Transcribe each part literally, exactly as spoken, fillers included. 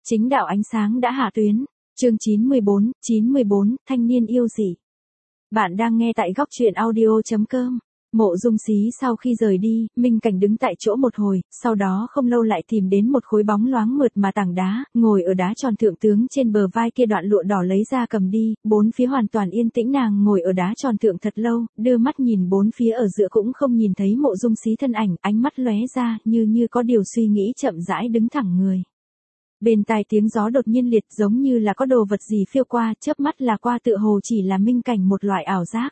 Chính đạo ánh sáng đã hạ tuyến. Chương chín mươi bốn, chín mươi bốn, thanh niên yêu dị. Bạn đang nghe tại góc truyện audio chấm com. Mộ Dung Xí sau khi rời đi, Minh Cảnh đứng tại chỗ một hồi, sau đó không lâu lại tìm đến một khối bóng loáng mượt mà tảng đá, ngồi ở đá tròn thượng tướng trên bờ vai kia đoạn lụa đỏ lấy ra cầm đi, bốn phía hoàn toàn yên tĩnh, nàng ngồi ở đá tròn thượng thật lâu, đưa mắt nhìn bốn phía ở giữa cũng không nhìn thấy Mộ Dung Xí thân ảnh, ánh mắt lóe ra, như như có điều suy nghĩ chậm rãi đứng thẳng người. Bên tai tiếng gió đột nhiên liệt giống như là có đồ vật gì phiêu qua, chớp mắt là qua, tựa hồ chỉ là Minh Cảnh một loại ảo giác.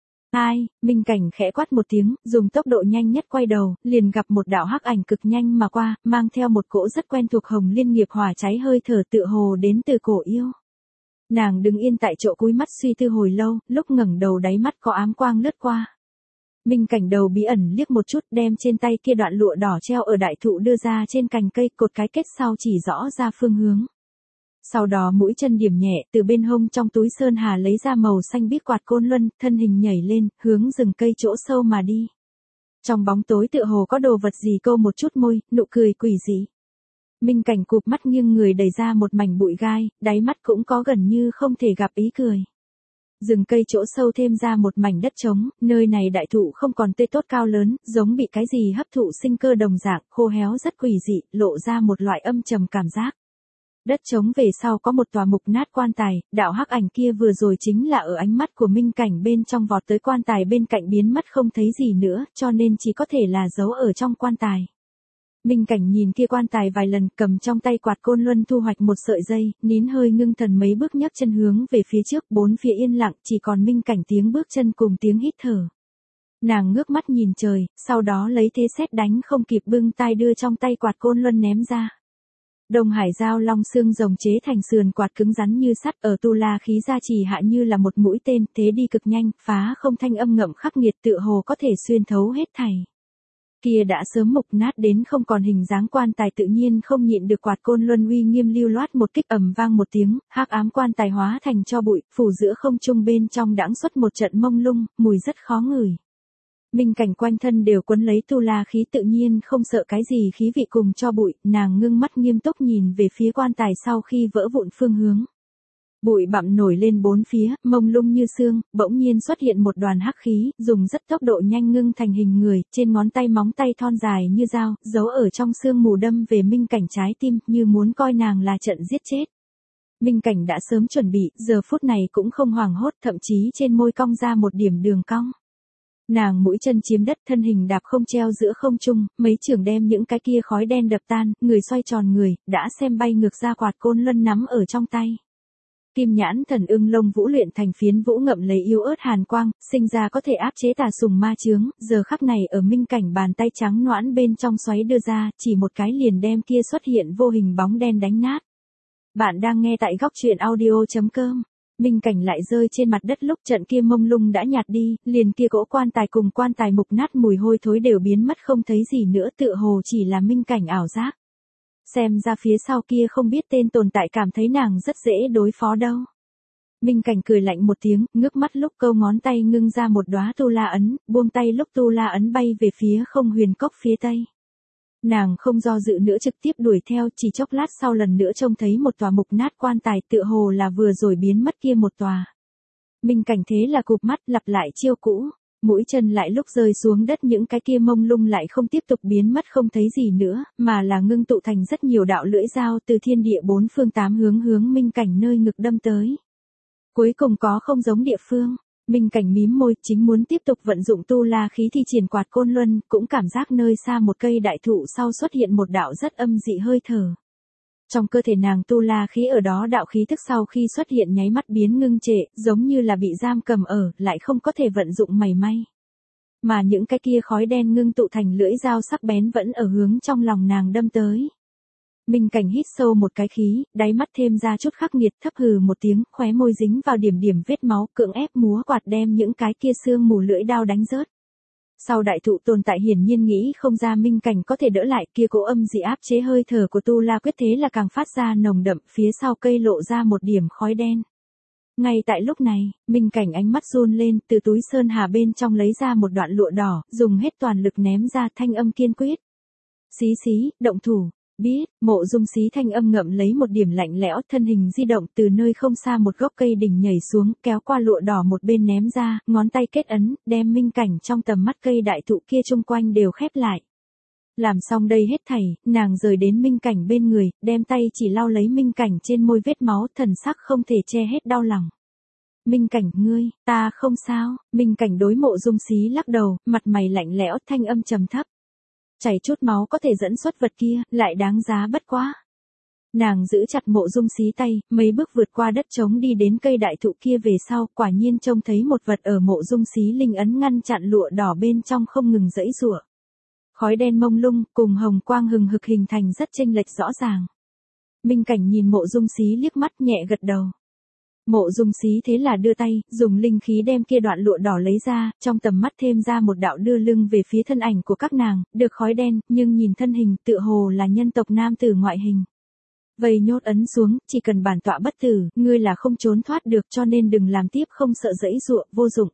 Ai, Minh Cảnh khẽ quát một tiếng, dùng tốc độ nhanh nhất quay đầu, liền gặp một đạo hắc ảnh cực nhanh mà qua, mang theo một cỗ rất quen thuộc hồng liên nghiệp hỏa cháy hơi thở tựa hồ đến từ cổ yêu. Nàng đứng yên tại chỗ cúi mắt suy tư hồi lâu, lúc ngẩng đầu đáy mắt có ám quang lướt qua. Minh Cảnh đầu bí ẩn liếc một chút, đem trên tay kia đoạn lụa đỏ treo ở đại thụ đưa ra trên cành cây, cột cái kết sau chỉ rõ ra phương hướng. Sau đó mũi chân điểm nhẹ, từ bên hông trong túi sơn hà lấy ra màu xanh biếc quạt côn luân, thân hình nhảy lên, hướng rừng cây chỗ sâu mà đi. Trong bóng tối tựa hồ có đồ vật gì câu một chút môi, nụ cười quỷ dị. Minh Cảnh cụp mắt nghiêng người đẩy ra một mảnh bụi gai, đáy mắt cũng có gần như không thể gặp ý cười. Rừng cây chỗ sâu thêm ra một mảnh đất trống, nơi này đại thụ không còn tươi tốt cao lớn, giống bị cái gì hấp thụ sinh cơ đồng dạng, khô héo rất quỷ dị, lộ ra một loại âm trầm cảm giác. Đất trống về sau có một tòa mục nát quan tài, đạo hắc ảnh kia vừa rồi chính là ở ánh mắt của Minh Cảnh bên trong vọt tới quan tài bên cạnh biến mất không thấy gì nữa, cho nên chỉ có thể là giấu ở trong quan tài. Minh Cảnh nhìn kia quan tài vài lần, cầm trong tay quạt côn luân thu hoạch một sợi dây, nín hơi ngưng thần mấy bước nhấc chân hướng về phía trước, bốn phía yên lặng, chỉ còn Minh Cảnh tiếng bước chân cùng tiếng hít thở. Nàng ngước mắt nhìn trời, sau đó lấy thế sét đánh không kịp bưng tay đưa trong tay quạt côn luân ném ra. Đông Hải Giao Long xương rồng chế thành sườn quạt cứng rắn như sắt, ở tu la khí gia trì hạ như là một mũi tên, thế đi cực nhanh, phá không thanh âm ngậm khắc nghiệt tựa hồ có thể xuyên thấu hết thảy. Kia đã sớm mục nát đến không còn hình dáng quan tài tự nhiên không nhịn được quạt côn luân uy nghiêm lưu loát một kích, ầm vang một tiếng, hắc ám quan tài hóa thành tro bụi, phủ giữa không trung bên trong đãng xuất một trận mông lung, mùi rất khó ngửi. Minh Cảnh quanh thân đều quấn lấy tu la khí tự nhiên không sợ cái gì khí vị cùng tro bụi, nàng ngưng mắt nghiêm túc nhìn về phía quan tài sau khi vỡ vụn phương hướng. Bụi bặm nổi lên bốn phía, mông lung như sương, bỗng nhiên xuất hiện một đoàn hắc khí, dùng rất tốc độ nhanh ngưng thành hình người, trên ngón tay móng tay thon dài như dao, giấu ở trong sương mù đâm về Minh Cảnh trái tim, như muốn coi nàng là trận giết chết. Minh Cảnh đã sớm chuẩn bị, giờ phút này cũng không hoảng hốt, thậm chí trên môi cong ra một điểm đường cong. Nàng mũi chân chiếm đất, thân hình đạp không treo giữa không trung, mấy chưởng đem những cái kia khói đen đập tan, người xoay tròn người, đã xem bay ngược ra quạt côn luân nắm ở trong tay. Kim nhãn thần ưng lông vũ luyện thành phiến vũ ngậm lấy yếu ớt hàn quang, sinh ra có thể áp chế tà sùng ma chướng, giờ khắc này ở Minh Cảnh bàn tay trắng noãn bên trong xoáy đưa ra, chỉ một cái liền đem kia xuất hiện vô hình bóng đen đánh nát. Bạn đang nghe tại góc truyện audio chấm com. Minh Cảnh lại rơi trên mặt đất, lúc trận kia mông lung đã nhạt đi, liền kia cỗ quan tài cùng quan tài mục nát mùi hôi thối đều biến mất không thấy gì nữa, tựa hồ chỉ là Minh Cảnh ảo giác. Xem ra phía sau kia không biết tên tồn tại cảm thấy nàng rất dễ đối phó đâu. Minh Cảnh cười lạnh một tiếng, ngước mắt lúc câu ngón tay ngưng ra một đóa tu la ấn, buông tay lúc tu la ấn bay về phía không huyền cốc phía tây. Nàng không do dự nữa trực tiếp đuổi theo, chỉ chốc lát sau lần nữa trông thấy một tòa mục nát quan tài tựa hồ là vừa rồi biến mất kia một tòa. Minh Cảnh thế là cụp mắt lặp lại chiêu cũ, mũi chân lại lúc rơi xuống đất những cái kia mông lung lại không tiếp tục biến mất không thấy gì nữa, mà là ngưng tụ thành rất nhiều đạo lưỡi dao từ thiên địa bốn phương tám hướng hướng Minh Cảnh nơi ngực đâm tới. Cuối cùng có không giống địa phương. Minh Cảnh mím môi, chính muốn tiếp tục vận dụng tu la khí thi triển quạt côn luân, cũng cảm giác nơi xa một cây đại thụ sau xuất hiện một đạo rất âm dị hơi thở. Trong cơ thể nàng tu la khí ở đó đạo khí thức sau khi xuất hiện nháy mắt biến ngưng trệ, giống như là bị giam cầm ở, lại không có thể vận dụng mảy may. Mà những cái kia khói đen ngưng tụ thành lưỡi dao sắc bén vẫn ở hướng trong lòng nàng đâm tới. Minh Cảnh hít sâu một cái khí, đáy mắt thêm ra chút khắc nghiệt, thấp hừ một tiếng, khóe môi dính vào điểm điểm vết máu, cưỡng ép múa quạt đem những cái kia xương mù lưỡi đao đánh rớt. Sau đại thụ tồn tại hiển nhiên nghĩ không ra Minh Cảnh có thể đỡ lại, kia cỗ âm dị áp chế hơi thở của tu la quyết thế là càng phát ra nồng đậm, phía sau cây lộ ra một điểm khói đen. Ngay tại lúc này, Minh Cảnh ánh mắt run lên, từ túi sơn hà bên trong lấy ra một đoạn lụa đỏ, dùng hết toàn lực ném ra, thanh âm kiên quyết. Xí xí, động thủ. Biết, Mộ Dung Xí thanh âm ngậm lấy một điểm lạnh lẽo, thân hình di động từ nơi không xa một gốc cây đỉnh nhảy xuống, kéo qua lụa đỏ một bên ném ra, ngón tay kết ấn, đem minh cảnh trong tầm mắt cây đại thụ kia chung quanh đều khép lại. Làm xong đây hết thảy, nàng rời đến minh cảnh bên người, đem tay chỉ lau lấy minh cảnh trên môi vết máu, thần sắc không thể che hết đau lòng. Minh cảnh, ngươi, ta không sao, minh cảnh đối Mộ Dung Xí lắc đầu, mặt mày lạnh lẽo, thanh âm trầm thấp. Chảy chút máu có thể dẫn xuất vật kia, lại đáng giá bất quá. Nàng giữ chặt Mộ Dung Xí tay, mấy bước vượt qua đất trống đi đến cây đại thụ kia về sau, quả nhiên trông thấy một vật ở Mộ Dung Xí linh ấn ngăn chặn lụa đỏ bên trong không ngừng giãy giụa. Khói đen mông lung, cùng hồng quang hừng hực hình thành rất chênh lệch rõ ràng. Minh cảnh nhìn Mộ Dung Xí liếc mắt nhẹ gật đầu. Mộ Dung Xí thế là đưa tay, dùng linh khí đem kia đoạn lụa đỏ lấy ra, trong tầm mắt thêm ra một đạo đưa lưng về phía thân ảnh của các nàng, được khói đen, nhưng nhìn thân hình tựa hồ là nhân tộc nam tử ngoại hình. Vây nhốt ấn xuống, chỉ cần bản tọa bất tử, ngươi là không trốn thoát được, cho nên đừng làm tiếp, không sợ giãy giụa, vô dụng.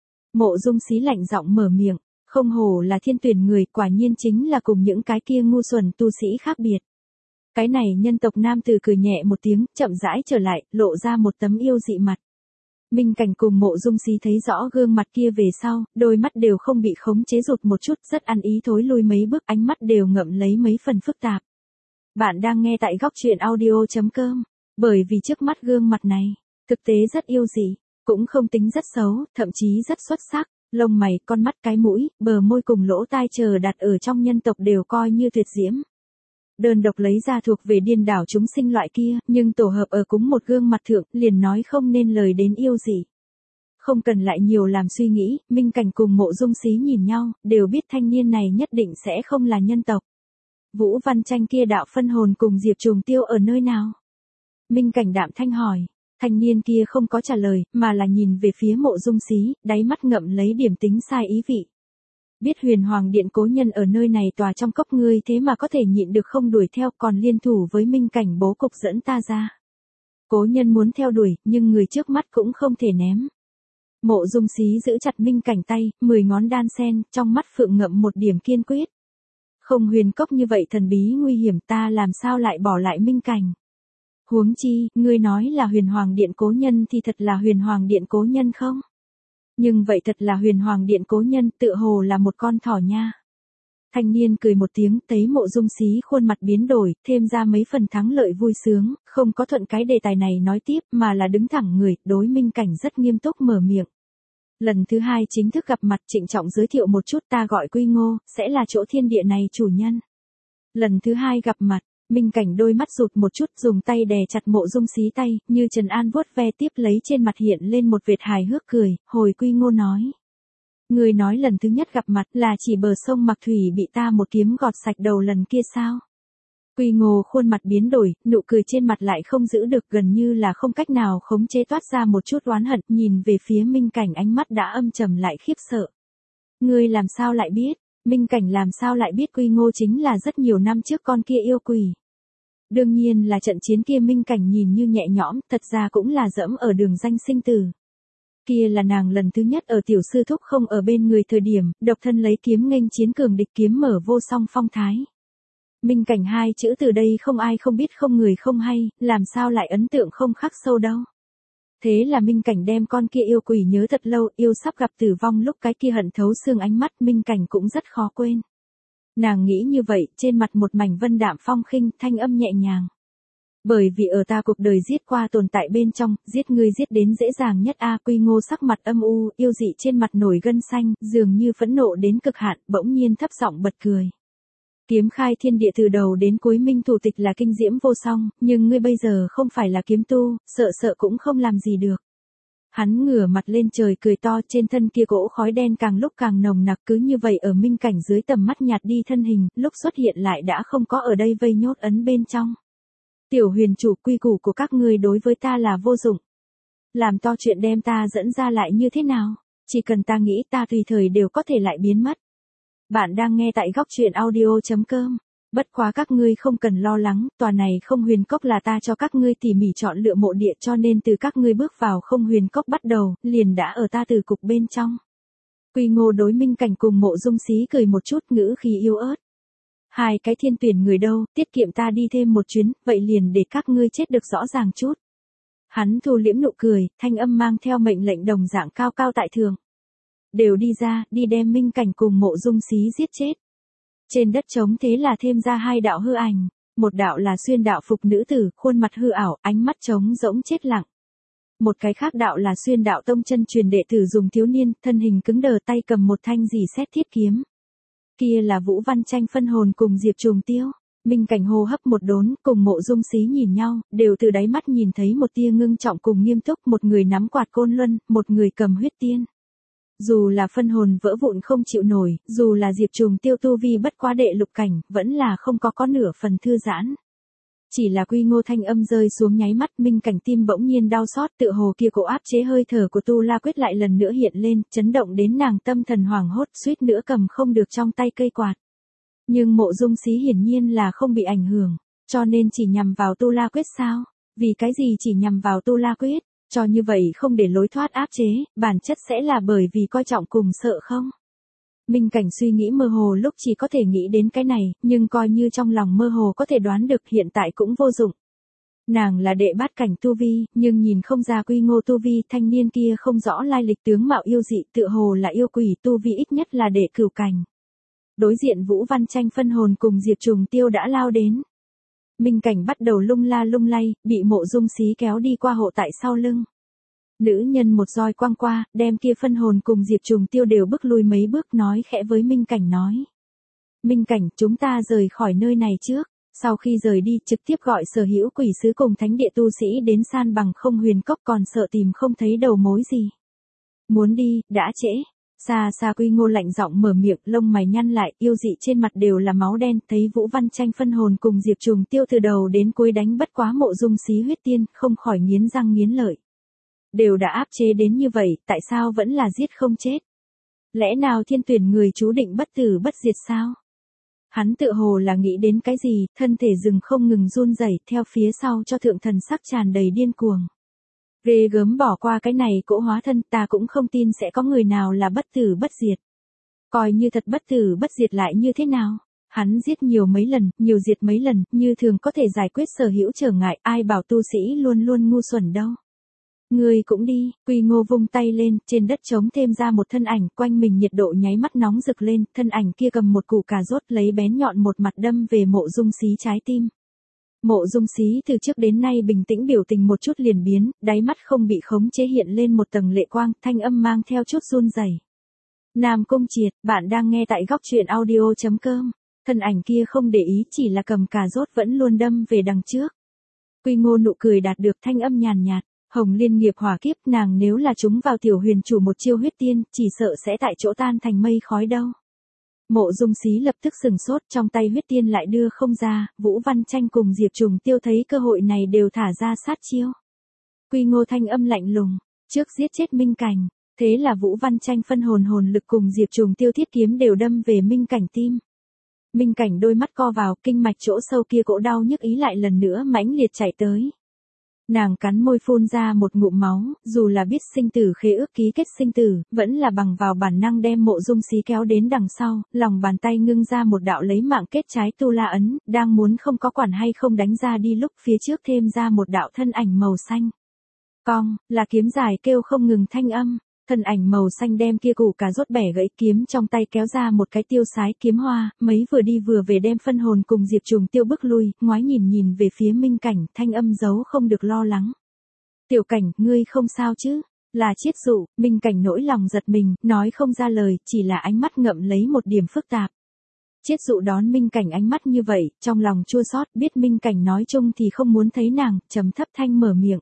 Mộ Dung Xí lạnh giọng mở miệng, không hổ là thiên tuyển người, quả nhiên chính là cùng những cái kia ngu xuẩn tu sĩ khác biệt. Cái này nhân tộc nam tử cười nhẹ một tiếng, chậm rãi trở lại, lộ ra một tấm yêu dị mặt. Minh cảnh cùng Mộ Dung Xí thấy rõ gương mặt kia về sau, đôi mắt đều không bị khống chế rụt một chút, rất ăn ý thối lui mấy bước, ánh mắt đều ngậm lấy mấy phần phức tạp. Bạn đang nghe tại góc truyện audio chấm com, bởi vì trước mắt gương mặt này, thực tế rất yêu dị, cũng không tính rất xấu, thậm chí rất xuất sắc, lông mày, con mắt, cái mũi, bờ môi cùng lỗ tai chờ đặt ở trong nhân tộc đều coi như tuyệt diễm. Đơn độc lấy ra thuộc về điên đảo chúng sinh loại kia, nhưng tổ hợp ở cúng một gương mặt thượng, liền nói không nên lời đến yêu gì. Không cần lại nhiều làm suy nghĩ, Minh cảnh cùng Mộ Dung Xí nhìn nhau, đều biết thanh niên này nhất định sẽ không là nhân tộc. Vũ Văn Tranh kia đạo phân hồn cùng Diệp Trùng Tiêu ở nơi nào? Minh cảnh đạm thanh hỏi, thanh niên kia không có trả lời, mà là nhìn về phía Mộ Dung Xí, đáy mắt ngậm lấy điểm tính sai ý vị. Biết Huyền Hoàng Điện cố nhân ở nơi này tòa trong cốc ngươi thế mà có thể nhịn được không đuổi theo, còn liên thủ với minh cảnh bố cục dẫn ta ra. Cố nhân muốn theo đuổi, nhưng người trước mắt cũng không thể ném. Mộ Dung Xí giữ chặt minh cảnh tay, mười ngón đan sen, trong mắt phượng ngậm một điểm kiên quyết. Không huyền cốc như vậy thần bí nguy hiểm, ta làm sao lại bỏ lại minh cảnh. Huống chi, ngươi nói là Huyền Hoàng Điện cố nhân thì thật là Huyền Hoàng Điện cố nhân không? Nhưng vậy thật là Huyền Hoàng Điện cố nhân, tựa hồ là một con thỏ nha. Thanh niên cười một tiếng, thấy Mộ Dung Xí khuôn mặt biến đổi, thêm ra mấy phần thắng lợi vui sướng, không có thuận cái đề tài này nói tiếp, mà là đứng thẳng người, đối minh cảnh rất nghiêm túc mở miệng. Lần thứ hai chính thức gặp mặt, trịnh trọng giới thiệu một chút, ta gọi Quy Ngô, sẽ là chỗ thiên địa này chủ nhân. Lần thứ hai gặp mặt, minh cảnh đôi mắt rụt một chút, dùng tay đè chặt Mộ Dung Xí tay, như Trần An vuốt ve tiếp lấy, trên mặt hiện lên một vệt hài hước cười, hồi Quy Ngô nói. Người nói lần thứ nhất gặp mặt là chỉ bờ sông Mạc Thủy bị ta một kiếm gọt sạch đầu lần kia sao? Quy Ngô khuôn mặt biến đổi, nụ cười trên mặt lại không giữ được, gần như là không cách nào khống chế, toát ra một chút oán hận, nhìn về phía minh cảnh, ánh mắt đã âm trầm lại khiếp sợ. Ngươi làm sao lại biết? Minh cảnh làm sao lại biết Quy Ngô chính là rất nhiều năm trước con kia yêu quỷ. Đương nhiên là trận chiến kia, minh cảnh nhìn như nhẹ nhõm, thật ra cũng là dẫm ở đường danh sinh tử. Kia là nàng lần thứ nhất ở tiểu sư thúc không ở bên người thời điểm, độc thân lấy kiếm nghênh chiến cường địch, kiếm mở vô song phong thái. Minh cảnh hai chữ từ đây không ai không biết, không người không hay, làm sao lại ấn tượng không khắc sâu đâu. Thế là minh cảnh đem con kia yêu quỷ nhớ thật lâu, yêu sắp gặp tử vong lúc cái kia hận thấu xương ánh mắt, minh cảnh cũng rất khó quên. Nàng nghĩ như vậy, trên mặt một mảnh vân đạm phong khinh, thanh âm nhẹ nhàng. Bởi vì ở ta cuộc đời giết qua tồn tại bên trong, giết ngươi giết đến dễ dàng nhất a. Quy Ngô sắc mặt âm u, yêu dị trên mặt nổi gân xanh, dường như phẫn nộ đến cực hạn, bỗng nhiên thấp giọng bật cười. Kiếm khai thiên địa từ đầu đến cuối minh thủ tịch là kinh diễm vô song, nhưng ngươi bây giờ không phải là kiếm tu, sợ sợ cũng không làm gì được. Hắn ngửa mặt lên trời cười to, trên thân kia cỗ khói đen càng lúc càng nồng nặc, cứ như vậy ở minh cảnh dưới tầm mắt nhạt đi thân hình, lúc xuất hiện lại đã không có ở đây, vây nhốt ấn bên trong. Tiểu huyền chủ, quy củ của các ngươi đối với ta là vô dụng. Làm to chuyện đem ta dẫn ra lại như thế nào? Chỉ cần ta nghĩ, ta tùy thời đều có thể lại biến mất. Bạn đang nghe tại góc truyện audio chấm com. Bất quá các ngươi không cần lo lắng, tòa này không huyền cốc là ta cho các ngươi tỉ mỉ chọn lựa mộ địa, cho nên từ các ngươi bước vào không huyền cốc bắt đầu, liền đã ở ta từ cục bên trong. Quy Ngô đối minh cảnh cùng Mộ Dung Xí cười một chút, ngữ khí yếu ớt. Hai cái thiên tuyển người đâu, tiết kiệm ta đi thêm một chuyến, vậy liền để các ngươi chết được rõ ràng chút. Hắn thu liễm nụ cười, thanh âm mang theo mệnh lệnh đồng dạng cao cao tại thượng. Đều đi ra, đi đem Minh Cảnh cùng Mộ Dung Xí giết chết. Trên đất trống thế là thêm ra hai đạo hư ảnh, một đạo là xuyên đạo phục nữ tử, khuôn mặt hư ảo, ánh mắt trống rỗng chết lặng. Một cái khác đạo là xuyên đạo tông chân truyền đệ tử dùng thiếu niên, thân hình cứng đờ tay cầm một thanh rỉ sét thiết kiếm. Kia là Vũ Văn Tranh phân hồn cùng Diệp Trùng Tiêu. Minh Cảnh hô hấp một đốn, cùng Mộ Dung Xí nhìn nhau, đều từ đáy mắt nhìn thấy một tia ngưng trọng cùng nghiêm túc, một người nắm quạt côn luân, một người cầm huyết tiên. Dù là phân hồn vỡ vụn không chịu nổi, dù là Diệp Trùng Tiêu tu vi bất quá đệ lục cảnh, vẫn là không có có nửa phần thư giãn. Chỉ là Quy Ngô thanh âm rơi xuống nháy mắt, Minh Cảnh tim bỗng nhiên đau xót, tựa hồ kia cổ áp chế hơi thở của Tu La Quyết lại lần nữa hiện lên, chấn động đến nàng tâm thần hoảng hốt, suýt nữa cầm không được trong tay cây quạt. Nhưng Mộ Dung Xí hiển nhiên là không bị ảnh hưởng, cho nên chỉ nhằm vào Tu La Quyết sao? Vì cái gì chỉ nhằm vào Tu La Quyết? Cho như vậy không để lối thoát áp chế, bản chất sẽ là bởi vì coi trọng cùng sợ không? Minh Cảnh suy nghĩ mơ hồ lúc chỉ có thể nghĩ đến cái này, nhưng coi như trong lòng mơ hồ có thể đoán được hiện tại cũng vô dụng. Nàng là đệ bát cảnh tu vi, nhưng nhìn không ra Quy Ngô tu vi, thanh niên kia không rõ lai lịch tướng mạo yêu dị, tựa hồ là yêu quỷ, tu vi ít nhất là đệ cửu cảnh. Đối diện Vũ Văn Tranh phân hồn cùng Diệp Trùng Tiêu đã lao đến. Minh Cảnh bắt đầu lung la lung lay, bị Mộ Dung Xí kéo đi qua hộ tại sau lưng. Nữ nhân một roi quăng qua, đem kia phân hồn cùng Diệp Trùng Tiêu đều bước lui mấy bước, nói khẽ với Minh Cảnh nói. Minh Cảnh, chúng ta rời khỏi nơi này trước. Sau khi rời đi, trực tiếp gọi sở hữu quỷ sứ cùng thánh địa tu sĩ đến san bằng không huyền cốc, còn sợ tìm không thấy đầu mối gì. Muốn đi, đã trễ. Xa xa Quy Ngô lạnh giọng mở miệng, lông mày nhăn lại, yêu dị trên mặt đều là máu đen, thấy Vũ Văn Tranh phân hồn cùng Diệp Trùng Tiêu từ đầu đến cuối đánh bất quá Mộ Dung Xí huyết tiên, không khỏi nghiến răng nghiến lợi. Đều đã áp chế đến như vậy, tại sao vẫn là giết không chết? Lẽ nào thiên tuyển người chú định bất tử bất diệt sao? Hắn tự hồ là nghĩ đến cái gì, thân thể rừng không ngừng run rẩy, theo phía sau cho thượng thần sắc tràn đầy điên cuồng. Ghê gớm, bỏ qua cái này cỗ hóa thân, ta cũng không tin sẽ có người nào là bất tử bất diệt. Coi như thật bất tử bất diệt lại như thế nào? Hắn giết nhiều mấy lần, nhiều diệt mấy lần, như thường có thể giải quyết sở hữu trở ngại, ai bảo tu sĩ luôn luôn ngu xuẩn đâu. Ngươi cũng đi, Quy Ngô vung tay lên, trên đất trống thêm ra một thân ảnh, quanh mình nhiệt độ nháy mắt nóng rực lên, thân ảnh kia cầm một củ cà rốt lấy bén nhọn một mặt đâm về Mộ Dung Xí trái tim. Mộ Dung Xí từ trước đến nay bình tĩnh biểu tình một chút liền biến, đáy mắt không bị khống chế hiện lên một tầng lệ quang, thanh âm mang theo chút run rẩy. Nam Cung Triệt, bạn đang nghe tại góc truyện audio chấm com. Thân ảnh kia không để ý, chỉ là cầm cà rốt vẫn luôn đâm về đằng trước. Quy Ngô nụ cười đạt được, thanh âm nhàn nhạt. Hồng Liên nghiệp hỏa kiếp, nàng nếu là chúng vào tiểu huyền chủ một chiêu huyết tiên, chỉ sợ sẽ tại chỗ tan thành mây khói đâu. Mộ Dung Xí lập tức sừng sốt, trong tay huyết tiên lại đưa không ra, Vũ Văn Tranh cùng Diệp Trùng Tiêu thấy cơ hội này đều thả ra sát chiêu. Quy Ngô thanh âm lạnh lùng, trước giết chết Minh Cảnh, thế là Vũ Văn Tranh phân hồn hồn lực cùng Diệp Trùng Tiêu thiết kiếm đều đâm về Minh Cảnh tim. Minh Cảnh đôi mắt co vào, kinh mạch chỗ sâu kia cỗ đau nhức ý lại lần nữa mãnh liệt chạy tới. Nàng cắn môi phun ra một ngụm máu, dù là biết sinh tử khế ước ký kết sinh tử, vẫn là bằng vào bản năng đem Mộ Dung Xí kéo đến đằng sau, lòng bàn tay ngưng ra một đạo lấy mạng kết trái tu la ấn, đang muốn không có quản hay không đánh ra đi lúc phía trước thêm ra một đạo thân ảnh màu xanh. Cong, là kiếm dài kêu không ngừng thanh âm, thân ảnh màu xanh đem kia củ cà rốt bẻ gãy, kiếm trong tay kéo ra một cái tiêu sái kiếm hoa, mấy vừa đi vừa về đem phân hồn cùng Diệp Trùng Tiêu bước lui, ngoái nhìn nhìn về phía Minh Cảnh, thanh âm giấu không được lo lắng. Tiểu Cảnh, ngươi không sao chứ? Là Chiết Dụ. Minh Cảnh nỗi lòng giật mình, nói không ra lời, chỉ là ánh mắt ngậm lấy một điểm phức tạp. Chiết Dụ đón Minh Cảnh ánh mắt như vậy, trong lòng chua xót, biết Minh Cảnh nói chung thì không muốn thấy nàng, trầm thấp thanh mở miệng.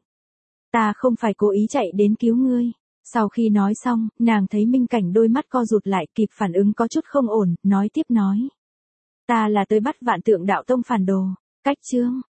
Ta không phải cố ý chạy đến cứu ngươi. Sau khi nói xong, nàng thấy Minh Cảnh đôi mắt co rụt lại, kịp phản ứng có chút không ổn, nói tiếp nói. Ta là tới bắt Vạn Tượng Đạo Tông phản đồ. Cách chương,